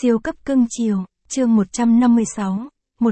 Siêu cấp cưng chiều, chương 156,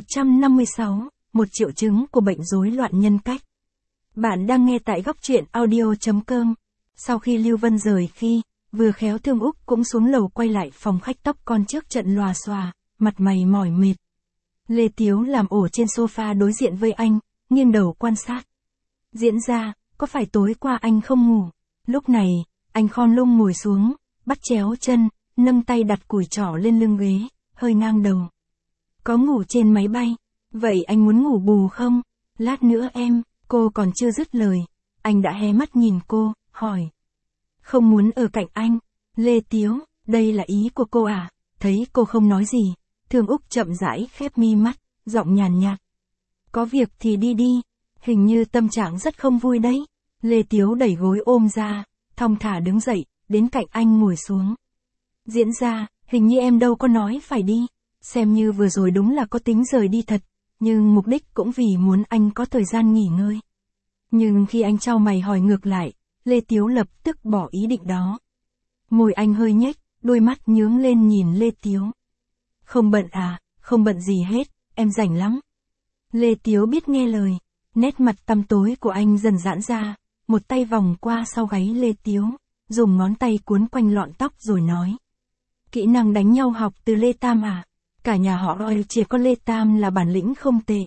156, một triệu chứng của bệnh rối loạn nhân cách. Bạn đang nghe tại góc truyện audio.com. Sau khi Lưu Vân rời khi, vừa khéo Thương Úc cũng xuống lầu quay lại phòng khách tóc con trước trận lòa xòa, mặt mày mỏi mệt. Lê Tiếu làm ổ trên sofa đối diện với anh, nghiêng đầu quan sát. Diễn ra, có phải tối qua anh không ngủ? Lúc này, anh khom lưng ngồi xuống, bắt chéo chân, nâng tay đặt cùi trỏ lên lưng ghế, hơi ngang đầu. Có ngủ trên máy bay, vậy anh muốn ngủ bù không? Lát nữa em, cô còn chưa dứt lời. Anh đã hé mắt nhìn cô, hỏi. Không muốn ở cạnh anh. Lê Tiếu, đây là ý của cô à? Thấy cô không nói gì, Thương Úc chậm rãi khép mi mắt, giọng nhàn nhạt. Có việc thì đi đi, hình như tâm trạng rất không vui đấy. Lê Tiếu đẩy gối ôm ra, thong thả đứng dậy, đến cạnh anh ngồi xuống. Diễn ra, hình như em đâu có nói phải đi, xem như vừa rồi đúng là có tính rời đi thật, nhưng mục đích cũng vì muốn anh có thời gian nghỉ ngơi. Nhưng khi anh chau mày hỏi ngược lại, Lê Tiếu lập tức bỏ ý định đó. Môi anh hơi nhếch, đôi mắt nhướng lên nhìn Lê Tiếu. Không bận à, không bận gì hết, em rảnh lắm. Lê Tiếu biết nghe lời, nét mặt tăm tối của anh dần giãn ra, một tay vòng qua sau gáy Lê Tiếu, dùng ngón tay cuốn quanh lọn tóc rồi nói. Kỹ năng đánh nhau học từ Lê Tam à? Cả nhà họ Roy chỉ có Lê Tam là bản lĩnh không tệ.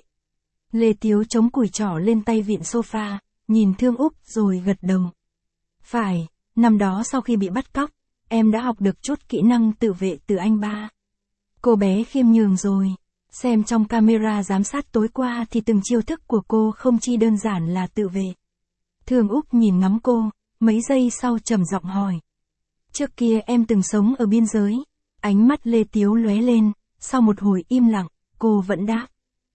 Lê Tiếu chống cùi trỏ lên tay vịn sofa, nhìn Thương Úc rồi gật đầu. Phải, năm đó sau khi bị bắt cóc, em đã học được chút kỹ năng tự vệ từ anh ba. Cô bé khiêm nhường rồi, xem trong camera giám sát tối qua thì từng chiêu thức của cô không chi đơn giản là tự vệ. Thương Úc nhìn ngắm cô, mấy giây sau trầm giọng hỏi. Trước kia em từng sống ở biên giới. Ánh mắt Lê Tiếu lóe lên, sau một hồi im lặng, cô vẫn đáp.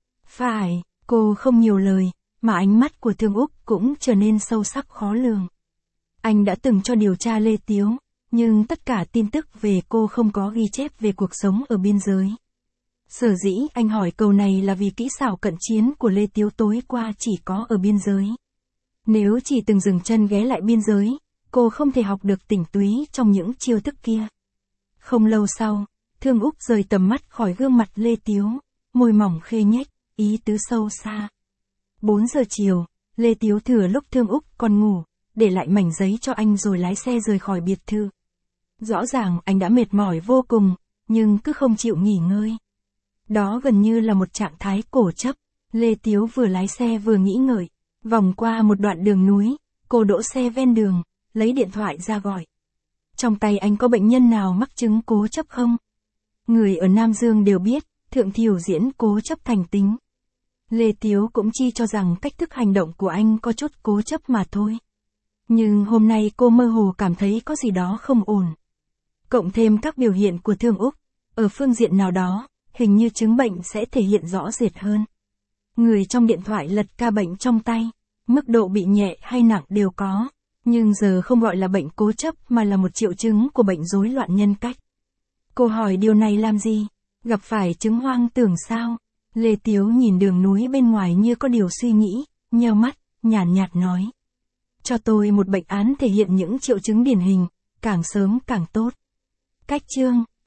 Phải, cô không nhiều lời, mà ánh mắt của Thương Úc cũng trở nên sâu sắc khó lường. Anh đã từng cho điều tra Lê Tiếu, nhưng tất cả tin tức về cô không có ghi chép về cuộc sống ở biên giới. Sở dĩ anh hỏi câu này là vì kỹ xảo cận chiến của Lê Tiếu tối qua chỉ có ở biên giới. Nếu chỉ từng dừng chân ghé lại biên giới, cô không thể học được tinh túy trong những chiêu thức kia. Không lâu sau, Thương Úc rời tầm mắt khỏi gương mặt Lê Tiếu, môi mỏng khê nhếch, ý tứ sâu xa. 4 giờ chiều, Lê Tiếu thừa lúc Thương Úc còn ngủ, để lại mảnh giấy cho anh rồi lái xe rời khỏi biệt thự. Rõ ràng anh đã mệt mỏi vô cùng, nhưng cứ không chịu nghỉ ngơi. Đó gần như là một trạng thái cổ chấp. Lê Tiếu vừa lái xe vừa nghĩ ngợi, vòng qua một đoạn đường núi, cô đỗ xe ven đường, lấy điện thoại ra gọi. Trong tay anh có bệnh nhân nào mắc chứng cố chấp không? Người ở Nam Dương đều biết, Thượng Thiểu diễn cố chấp thành tính. Lê Tiếu cũng chi cho rằng cách thức hành động của anh có chút cố chấp mà thôi. Nhưng hôm nay cô mơ hồ cảm thấy có gì đó không ổn. Cộng thêm các biểu hiện của Thương Úc, ở phương diện nào đó, hình như chứng bệnh sẽ thể hiện rõ rệt hơn. Người trong điện thoại lật ca bệnh trong tay, mức độ bị nhẹ hay nặng đều có. Nhưng giờ không gọi là bệnh cố chấp mà là một triệu chứng của bệnh rối loạn nhân cách. Cô hỏi điều này làm gì? Gặp phải chứng hoang tưởng sao? Lê Tiếu nhìn đường núi bên ngoài như có điều suy nghĩ, nheo mắt, nhàn nhạt nói. Cho tôi một bệnh án thể hiện những triệu chứng điển hình, càng sớm càng tốt. Cách chương